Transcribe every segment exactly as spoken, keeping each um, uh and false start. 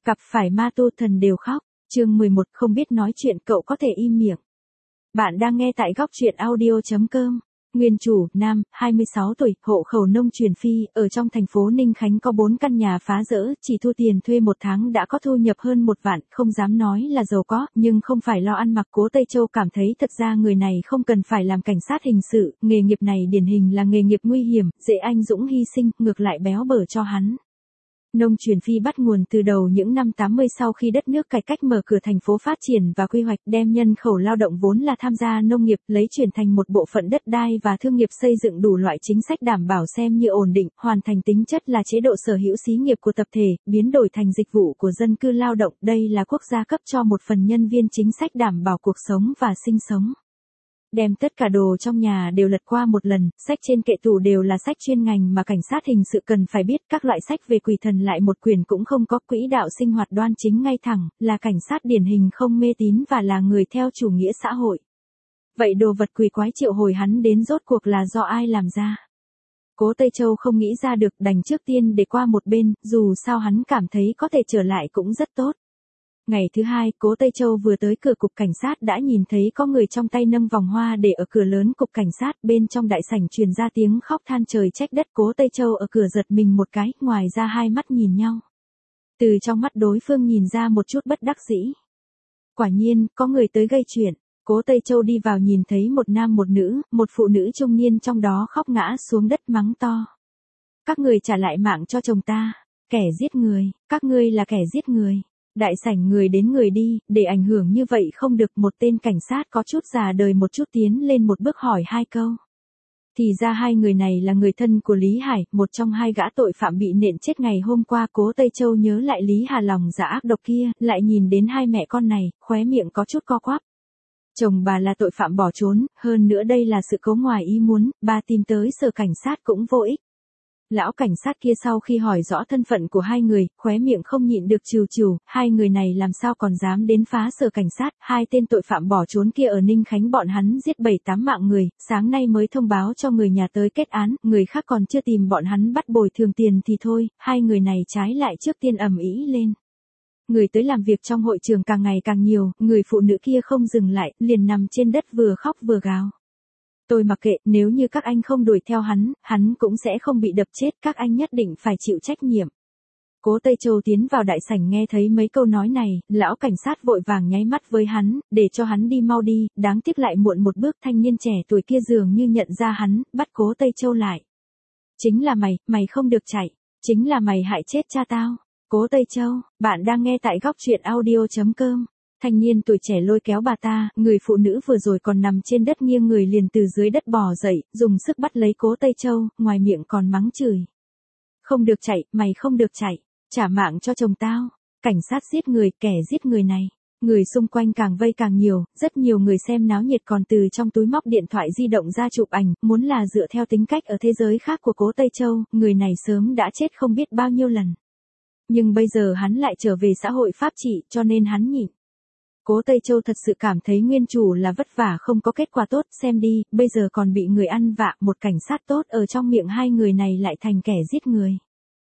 Gặp phải ma tu thần đều khóc. Chương mười một không biết nói chuyện cậu có thể im miệng. Bạn đang nghe tại góc truyện audio chấm com. Nguyên chủ, nam, hai mươi sáu tuổi, hộ khẩu nông truyền phi, ở trong thành phố Ninh Khánh có bốn căn nhà phá rỡ, chỉ thu tiền thuê một tháng đã có thu nhập hơn một vạn, không dám nói là giàu có, nhưng không phải lo ăn mặc. Cố Tây Châu cảm thấy thật ra người này không cần phải làm cảnh sát hình sự, nghề nghiệp này điển hình là nghề nghiệp nguy hiểm, dễ anh dũng hy sinh, ngược lại béo bở cho hắn. Nông truyền phi bắt nguồn từ đầu những năm tám mươi sau khi đất nước cải cách mở cửa thành phố phát triển và quy hoạch, đem nhân khẩu lao động vốn là tham gia nông nghiệp lấy chuyển thành một bộ phận đất đai và thương nghiệp, xây dựng đủ loại chính sách đảm bảo xem như ổn định, hoàn thành tính chất là chế độ sở hữu xí nghiệp của tập thể, biến đổi thành dịch vụ của dân cư lao động. Đây là quốc gia cấp cho một phần nhân viên chính sách đảm bảo cuộc sống và sinh sống. Đem tất cả đồ trong nhà đều lật qua một lần, sách trên kệ tủ đều là sách chuyên ngành mà cảnh sát hình sự cần phải biết, các loại sách về quỷ thần lại một quyển cũng không có, quỹ đạo sinh hoạt đoan chính ngay thẳng, là cảnh sát điển hình không mê tín và là người theo chủ nghĩa xã hội. Vậy đồ vật quỷ quái triệu hồi hắn đến rốt cuộc là do ai làm ra? Cố Tây Châu không nghĩ ra được, đành trước tiên để qua một bên, dù sao hắn cảm thấy có thể trở lại cũng rất tốt. Ngày thứ hai, Cố Tây Châu vừa tới cửa cục cảnh sát đã nhìn thấy có người trong tay nâng vòng hoa để ở cửa lớn cục cảnh sát, bên trong đại sảnh truyền ra tiếng khóc than trời trách đất. Cố Tây Châu ở cửa giật mình một cái, ngoài ra hai mắt nhìn nhau. Từ trong mắt đối phương nhìn ra một chút bất đắc dĩ. Quả nhiên, có người tới gây chuyện. Cố Tây Châu đi vào nhìn thấy một nam một nữ, một phụ nữ trung niên trong đó khóc ngã xuống đất mắng to. Các người trả lại mạng cho chồng ta, kẻ giết người, các ngươi là kẻ giết người. Đại sảnh người đến người đi, để ảnh hưởng như vậy không được. Một tên cảnh sát có chút già đời một chút tiến lên một bước hỏi hai câu. Thì ra hai người này là người thân của Lý Hải, một trong hai gã tội phạm bị nện chết ngày hôm qua. Cố Tây Châu nhớ lại Lý Hà lòng dạ ác độc kia, lại nhìn đến hai mẹ con này, khóe miệng có chút co quắp. Chồng bà là tội phạm bỏ trốn, hơn nữa đây là sự cố ngoài ý muốn, bà tìm tới sở cảnh sát cũng vô ích. Lão cảnh sát kia sau khi hỏi rõ thân phận của hai người, khóe miệng không nhịn được trừ trừ, hai người này làm sao còn dám đến phá sở cảnh sát, hai tên tội phạm bỏ trốn kia ở Ninh Khánh bọn hắn giết bảy tám mạng người, sáng nay mới thông báo cho người nhà tới kết án, người khác còn chưa tìm bọn hắn bắt bồi thường tiền thì thôi, hai người này trái lại trước tiên ầm ĩ lên. Người tới làm việc trong hội trường càng ngày càng nhiều, người phụ nữ kia không dừng lại, liền nằm trên đất vừa khóc vừa gào. Tôi mặc kệ, nếu như các anh không đuổi theo hắn, hắn cũng sẽ không bị đập chết, các anh nhất định phải chịu trách nhiệm. Cố Tây Châu tiến vào đại sảnh nghe thấy mấy câu nói này, lão cảnh sát vội vàng nháy mắt với hắn, để cho hắn đi mau đi, đáng tiếc lại muộn một bước. Thanh niên trẻ tuổi kia dường như nhận ra hắn, bắt Cố Tây Châu lại. Chính là mày, mày không được chạy, chính là mày hại chết cha tao. Cố Tây Châu, bạn đang nghe tại góc truyện audio chấm com. Thanh niên tuổi trẻ lôi kéo bà ta, người phụ nữ vừa rồi còn nằm trên đất nghiêng người liền từ dưới đất bò dậy, dùng sức bắt lấy Cố Tây Châu, ngoài miệng còn mắng chửi. Không được chạy, mày không được chạy, trả mạng cho chồng tao, cảnh sát giết người, kẻ giết người này. Người xung quanh càng vây càng nhiều, rất nhiều người xem náo nhiệt còn từ trong túi móc điện thoại di động ra chụp ảnh, muốn là dựa theo tính cách ở thế giới khác của Cố Tây Châu, người này sớm đã chết không biết bao nhiêu lần. Nhưng bây giờ hắn lại trở về xã hội pháp trị, cho nên hắn nhịn. Cố Tây Châu thật sự cảm thấy nguyên chủ là vất vả không có kết quả tốt, xem đi, bây giờ còn bị người ăn vạ, một cảnh sát tốt ở trong miệng hai người này lại thành kẻ giết người.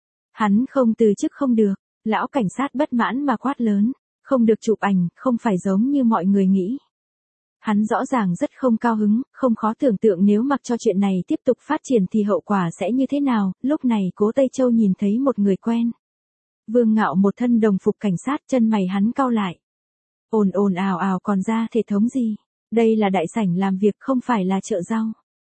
Hắn không từ chức không được, lão cảnh sát bất mãn mà quát lớn, không được chụp ảnh, không phải giống như mọi người nghĩ. Hắn rõ ràng rất không cao hứng, không khó tưởng tượng nếu mặc cho chuyện này tiếp tục phát triển thì hậu quả sẽ như thế nào. Lúc này Cố Tây Châu nhìn thấy một người quen. Vương Ngạo một thân đồng phục cảnh sát, chân mày hắn cau lại. Ồn ồn ào ào còn ra thể thống gì? Đây là đại sảnh làm việc không phải là chợ rau.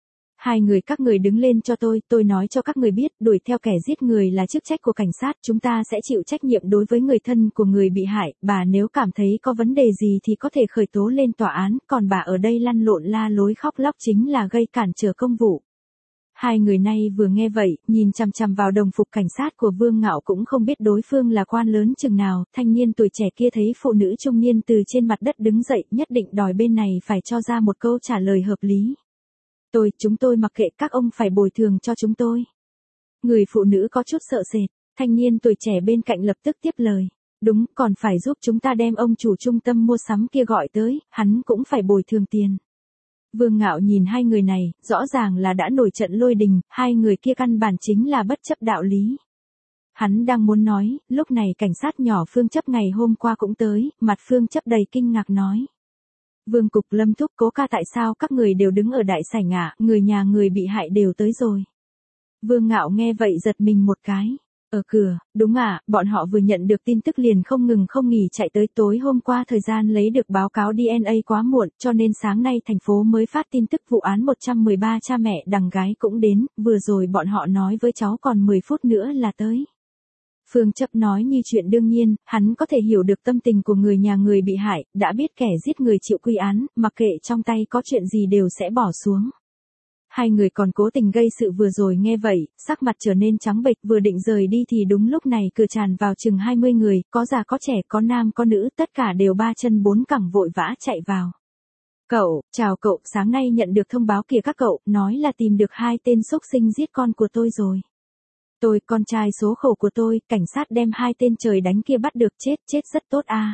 Hai người các người đứng lên cho tôi, tôi nói cho các người biết, đuổi theo kẻ giết người là chức trách của cảnh sát, chúng ta sẽ chịu trách nhiệm đối với người thân của người bị hại, bà nếu cảm thấy có vấn đề gì thì có thể khởi tố lên tòa án, còn bà ở đây lăn lộn la lối khóc lóc chính là gây cản trở công vụ. Hai người này vừa nghe vậy, nhìn chằm chằm vào đồng phục cảnh sát của Vương Ngạo cũng không biết đối phương là quan lớn chừng nào, thanh niên tuổi trẻ kia thấy phụ nữ trung niên từ trên mặt đất đứng dậy, nhất định đòi bên này phải cho ra một câu trả lời hợp lý. Tôi, chúng tôi mặc kệ, các ông phải bồi thường cho chúng tôi. Người phụ nữ có chút sợ sệt, thanh niên tuổi trẻ bên cạnh lập tức tiếp lời. Đúng, còn phải giúp chúng ta đem ông chủ trung tâm mua sắm kia gọi tới, hắn cũng phải bồi thường tiền. Vương Ngạo nhìn hai người này, rõ ràng là đã nổi trận lôi đình, hai người kia căn bản chính là bất chấp đạo lý. hắn đang muốn nói, lúc này cảnh sát nhỏ Phương Chấp ngày hôm qua cũng tới, mặt Phương Chấp đầy kinh ngạc nói. Vương Cục, Lâm Thúc, Cố ca, tại sao các người đều đứng ở đại sảnh ạ, người nhà người bị hại đều tới rồi. Vương Ngạo nghe vậy giật mình một cái. Ở cửa, đúng ạ, bọn họ vừa nhận được tin tức liền không ngừng không nghỉ chạy tới, tối hôm qua thời gian lấy được báo cáo đê en a quá muộn, cho nên sáng nay thành phố mới phát tin tức vụ án một trăm mười ba cha mẹ đằng gái cũng đến, vừa rồi bọn họ nói với cháu còn mười phút nữa là tới. Phương Chấp nói như chuyện đương nhiên, hắn có thể hiểu được tâm tình của người nhà người bị hại, đã biết kẻ giết người chịu quy án, mặc kệ trong tay có chuyện gì đều sẽ bỏ xuống. Hai người còn cố tình gây sự vừa rồi nghe vậy, sắc mặt trở nên trắng bệch, vừa định rời đi thì đúng lúc này cửa tràn vào chừng hai mươi người, có già có trẻ, có nam có nữ, tất cả đều ba chân bốn cẳng vội vã chạy vào. Cậu, chào cậu, sáng nay nhận được thông báo kìa các cậu, nói là tìm được hai tên xúc sinh giết con của tôi rồi. Tôi, con trai số khổ của tôi, cảnh sát đem hai tên trời đánh kia bắt được, chết, chết rất tốt à.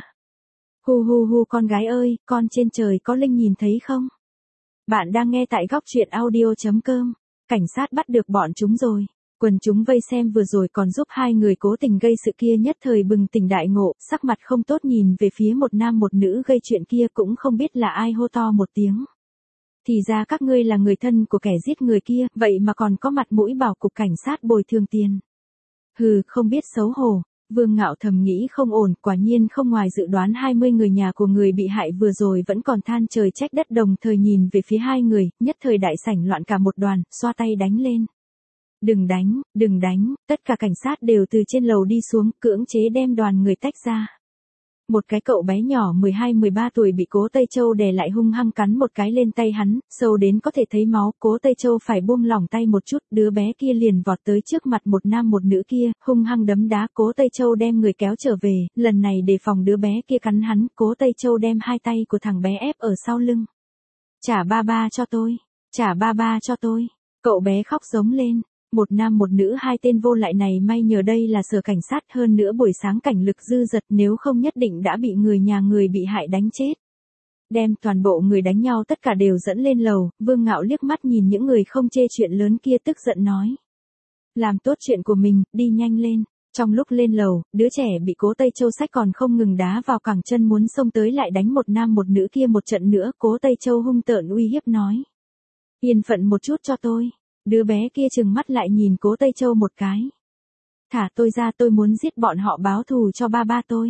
Hu hu hu, con gái ơi, con trên trời có linh nhìn thấy không? Bạn đang nghe tại góc truyện audio.com. Cảnh sát bắt được bọn chúng rồi. Quần chúng vây xem vừa rồi còn giúp hai người cố tình gây sự kia nhất thời bừng tỉnh đại ngộ, sắc mặt không tốt nhìn về phía một nam một nữ gây chuyện kia, cũng không biết là ai hô to một tiếng. Thì ra các ngươi là người thân của kẻ giết người kia, vậy mà còn có mặt mũi bảo cục cảnh sát bồi thường tiền. Hừ, không biết xấu hổ. Vương Ngạo thầm nghĩ không ổn, quả nhiên không ngoài dự đoán hai mươi người nhà của người bị hại vừa rồi vẫn còn than trời trách đất, đồng thời nhìn về phía hai người, nhất thời đại sảnh loạn cả một đoàn, xoa tay đánh lên. Đừng đánh, đừng đánh, tất cả cảnh sát đều từ trên lầu đi xuống, cưỡng chế đem đoàn người tách ra. Một cái cậu bé nhỏ mười hai mười ba tuổi bị Cố Tây Châu đè lại hung hăng cắn một cái lên tay hắn, sâu đến có thể thấy máu, Cố Tây Châu phải buông lỏng tay một chút, đứa bé kia liền vọt tới trước mặt một nam một nữ kia, hung hăng đấm đá, Cố Tây Châu đem người kéo trở về, lần này đề phòng đứa bé kia cắn hắn, Cố Tây Châu đem hai tay của thằng bé ép ở sau lưng. Trả ba ba cho tôi, trả ba ba cho tôi, cậu bé khóc giống lên. Một nam một nữ hai tên vô lại này may nhờ đây là sở cảnh sát, hơn nữa buổi sáng cảnh lực dư dật, nếu không nhất định đã bị người nhà người bị hại đánh chết. Đem toàn bộ người đánh nhau tất cả đều dẫn lên lầu, Vương Ngạo liếc mắt nhìn những người không chê chuyện lớn kia tức giận nói. Làm tốt chuyện của mình, đi nhanh lên. Trong lúc lên lầu, đứa trẻ bị Cố Tây Châu xách còn không ngừng đá vào cẳng chân muốn xông tới lại đánh một nam một nữ kia một trận nữa, Cố Tây Châu hung tợn uy hiếp nói. Yên phận một chút cho tôi. Đứa bé kia trừng mắt lại nhìn Cố Tây Châu một cái. Thả tôi ra, tôi muốn giết bọn họ báo thù cho ba ba tôi.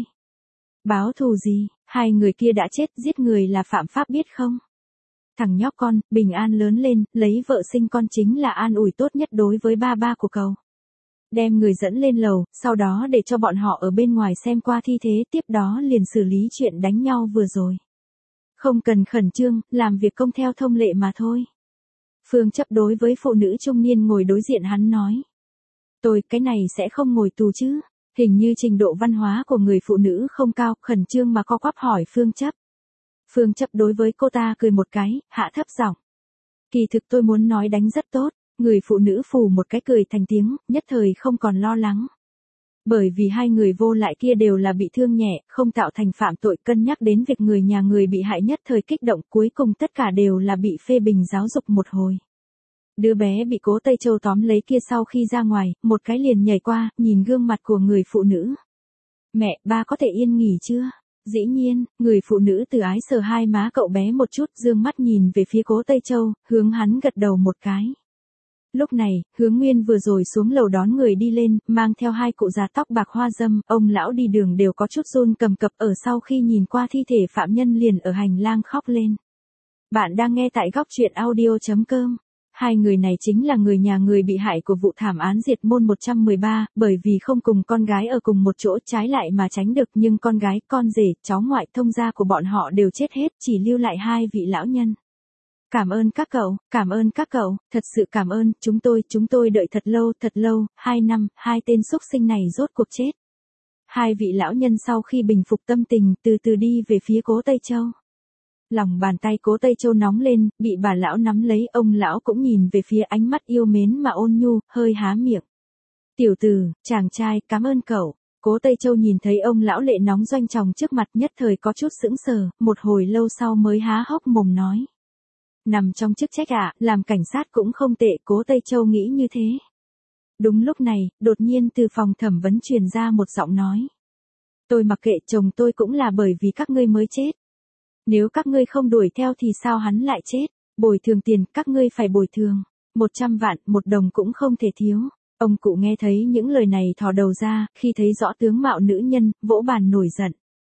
Báo thù gì, hai người kia đã chết, giết người là phạm pháp biết không? Thằng nhóc con, bình an lớn lên, lấy vợ sinh con chính là an ủi tốt nhất đối với ba ba của cậu. Đem người dẫn lên lầu, sau đó để cho bọn họ ở bên ngoài xem qua thi thế, tiếp đó liền xử lý chuyện đánh nhau vừa rồi. Không cần khẩn trương, làm việc công theo thông lệ mà thôi. Phương Chấp đối với phụ nữ trung niên ngồi đối diện hắn nói. Tôi, cái này sẽ không ngồi tù chứ, hình như trình độ văn hóa của người phụ nữ không cao, khẩn trương mà co quắp hỏi Phương Chấp. Phương Chấp đối với cô ta cười một cái, hạ thấp giọng. Kỳ thực tôi muốn nói đánh rất tốt, người phụ nữ phù một cái cười thành tiếng, nhất thời không còn lo lắng. Bởi vì hai người vô lại kia đều là bị thương nhẹ, không tạo thành phạm tội, cân nhắc đến việc người nhà người bị hại nhất thời kích động, cuối cùng tất cả đều là bị phê bình giáo dục một hồi. Đứa bé bị Cố Tây Châu tóm lấy kia sau khi ra ngoài, một cái liền nhảy qua, nhìn gương mặt của người phụ nữ. Mẹ, ba có thể yên nghỉ chưa? Dĩ nhiên, người phụ nữ từ ái sờ hai má cậu bé một chút, dương mắt nhìn về phía Cố Tây Châu, hướng hắn gật đầu một cái. Lúc này, Hướng Nguyên vừa rồi xuống lầu đón người đi lên, mang theo hai cụ già tóc bạc hoa râm, ông lão đi đường đều có chút run cầm cập, ở sau khi nhìn qua thi thể phạm nhân liền ở hành lang khóc lên. Bạn đang nghe tại góc truyện audio.com. Hai người này chính là người nhà người bị hại của vụ thảm án diệt môn một trăm mười ba, bởi vì không cùng con gái ở cùng một chỗ trái lại mà tránh được, nhưng con gái, con rể, cháu ngoại, thông gia của bọn họ đều chết hết, chỉ lưu lại hai vị lão nhân. Cảm ơn các cậu, cảm ơn các cậu, thật sự cảm ơn, chúng tôi, chúng tôi đợi thật lâu, thật lâu, hai năm, hai tên xúc sinh này rốt cuộc chết. Hai vị lão nhân sau khi bình phục tâm tình, từ từ đi về phía Cố Tây Châu. Lòng bàn tay Cố Tây Châu nóng lên, bị bà lão nắm lấy, ông lão cũng nhìn về phía, ánh mắt yêu mến mà ôn nhu, hơi há miệng. Tiểu tử, chàng trai, cảm ơn cậu. Cố Tây Châu nhìn thấy ông lão lệ nóng doanh tròng trước mặt, nhất thời có chút sững sờ, một hồi lâu sau mới há hốc mồm nói. Nằm trong chức trách ạ, à, làm cảnh sát cũng không tệ, Cố Tây Châu nghĩ như thế. Đúng lúc này, đột nhiên từ phòng thẩm vấn truyền ra một giọng nói. Tôi mặc kệ, chồng tôi cũng là bởi vì các ngươi mới chết. Nếu các ngươi không đuổi theo thì sao hắn lại chết? Bồi thường tiền, các ngươi phải bồi thường. Một trăm vạn, một đồng cũng không thể thiếu. Ông cụ nghe thấy những lời này thò đầu ra, khi thấy rõ tướng mạo nữ nhân, vỗ bàn nổi giận.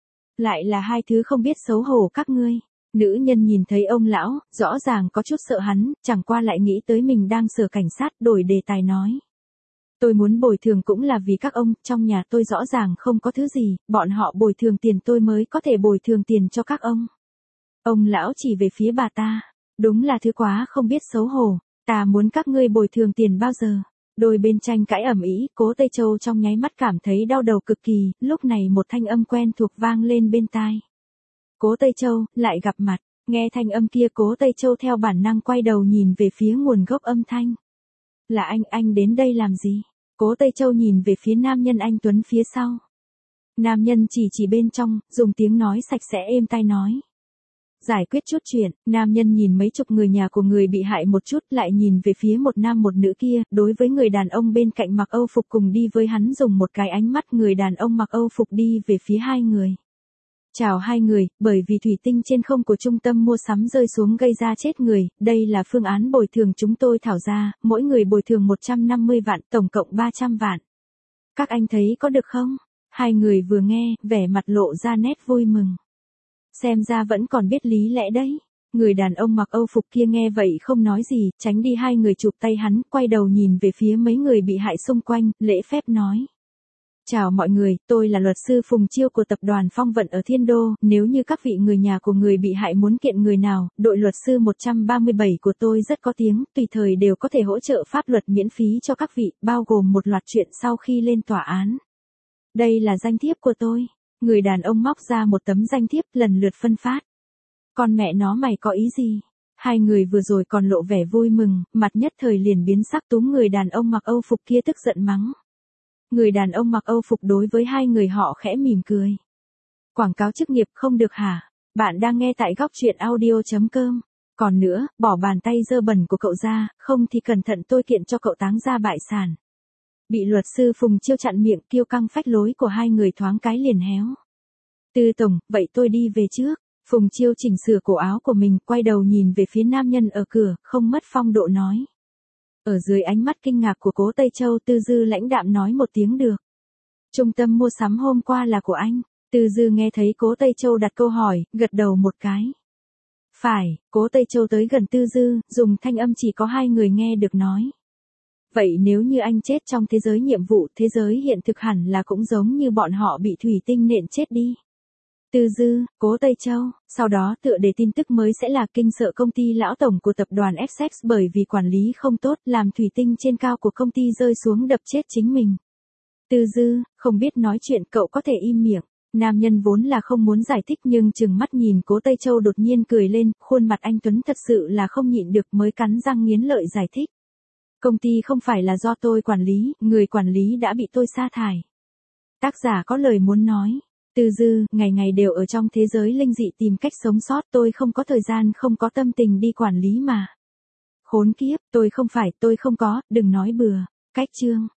Lại là hai thứ không biết xấu hổ các ngươi. Nữ nhân nhìn thấy ông lão, rõ ràng có chút sợ hắn, chẳng qua lại nghĩ tới mình đang sở cảnh sát, đổi đề tài nói. Tôi muốn bồi thường cũng là vì các ông, trong nhà tôi rõ ràng không có thứ gì, bọn họ bồi thường tiền tôi mới có thể bồi thường tiền cho các ông. Ông lão chỉ về phía bà ta, đúng là thứ quá không biết xấu hổ, ta muốn các ngươi bồi thường tiền bao giờ. Đôi bên tranh cãi ầm ĩ, Cố Tây Châu trong nháy mắt cảm thấy đau đầu cực kỳ, lúc này một thanh âm quen thuộc vang lên bên tai. Cố Tây Châu, lại gặp mặt, nghe thanh âm kia Cố Tây Châu theo bản năng quay đầu nhìn về phía nguồn gốc âm thanh. Là anh, anh đến đây làm gì? Cố Tây Châu nhìn về phía nam nhân anh Tuấn phía sau. Nam nhân chỉ chỉ bên trong, dùng tiếng nói sạch sẽ êm tai nói. Giải quyết chút chuyện, nam nhân nhìn mấy chục người nhà của người bị hại một chút, lại nhìn về phía một nam một nữ kia, đối với người đàn ông bên cạnh mặc Âu phục cùng đi với hắn dùng một cái ánh mắt, người đàn ông mặc Âu phục đi về phía hai người. Chào hai người, bởi vì thủy tinh trên không của trung tâm mua sắm rơi xuống gây ra chết người, đây là phương án bồi thường chúng tôi thảo ra, mỗi người bồi thường một trăm năm mươi vạn, tổng cộng ba trăm vạn. Các anh thấy có được không? Hai người vừa nghe, vẻ mặt lộ ra nét vui mừng. Xem ra vẫn còn biết lý lẽ đấy. Người đàn ông mặc Âu phục kia nghe vậy không nói gì, tránh đi hai người chụp tay hắn, quay đầu nhìn về phía mấy người bị hại xung quanh, lễ phép nói. Chào mọi người, tôi là luật sư Phùng Chiêu của tập đoàn Phong Vận ở Thiên Đô, nếu như các vị người nhà của người bị hại muốn kiện người nào, đội luật sư một trăm ba mươi bảy của tôi rất có tiếng, tùy thời đều có thể hỗ trợ pháp luật miễn phí cho các vị, bao gồm một loạt chuyện sau khi lên tòa án. Đây là danh thiếp của tôi. Người đàn ông móc ra một tấm danh thiếp lần lượt phân phát. Con mẹ nó mày có ý gì? Hai người vừa rồi còn lộ vẻ vui mừng, mặt nhất thời liền biến sắc, túm người đàn ông mặc Âu phục kia tức giận mắng. Người đàn ông mặc Âu phục đối với hai người họ khẽ mỉm cười. Quảng cáo chức nghiệp không được hả? Bạn đang nghe tại góc truyện audio chấm com. Còn nữa, bỏ bàn tay dơ bẩn của cậu ra, không thì cẩn thận tôi kiện cho cậu táng ra bại sản. Bị luật sư Phùng Chiêu chặn miệng, kiêu căng phách lối của hai người thoáng cái liền héo. Tư tổng, vậy tôi đi về trước. Phùng Chiêu chỉnh sửa cổ áo của mình, quay đầu nhìn về phía nam nhân ở cửa, không mất phong độ nói. Ở dưới ánh mắt kinh ngạc của Cố Tây Châu, Tư Dư lãnh đạm nói một tiếng được. Trung tâm mua sắm hôm qua là của anh. Tư Dư nghe thấy Cố Tây Châu đặt câu hỏi, gật đầu một cái. Phải, Cố Tây Châu tới gần Tư Dư, dùng thanh âm chỉ có hai người nghe được nói. Vậy nếu như anh chết trong thế giới nhiệm vụ, thế giới hiện thực hẳn là cũng giống như bọn họ bị thủy tinh nện chết đi. Tư Dư, Cố Tây Châu, sau đó tựa đề tin tức mới sẽ là kinh sợ công ty lão tổng của tập đoàn Essex bởi vì quản lý không tốt, làm thủy tinh trên cao của công ty rơi xuống đập chết chính mình. Tư Dư, không biết nói chuyện cậu có thể im miệng. Nam nhân vốn là không muốn giải thích nhưng chừng mắt nhìn Cố Tây Châu đột nhiên cười lên, khuôn mặt anh Tuấn thật sự là không nhịn được mới cắn răng nghiến lợi giải thích. Công ty không phải là do tôi quản lý, người quản lý đã bị tôi sa thải. Tác giả có lời muốn nói. Tư Dư, ngày ngày đều ở trong thế giới linh dị tìm cách sống sót, tôi không có thời gian, không có tâm tình đi quản lý mà. Khốn kiếp, tôi không phải, tôi không có, đừng nói bừa. Cách chương.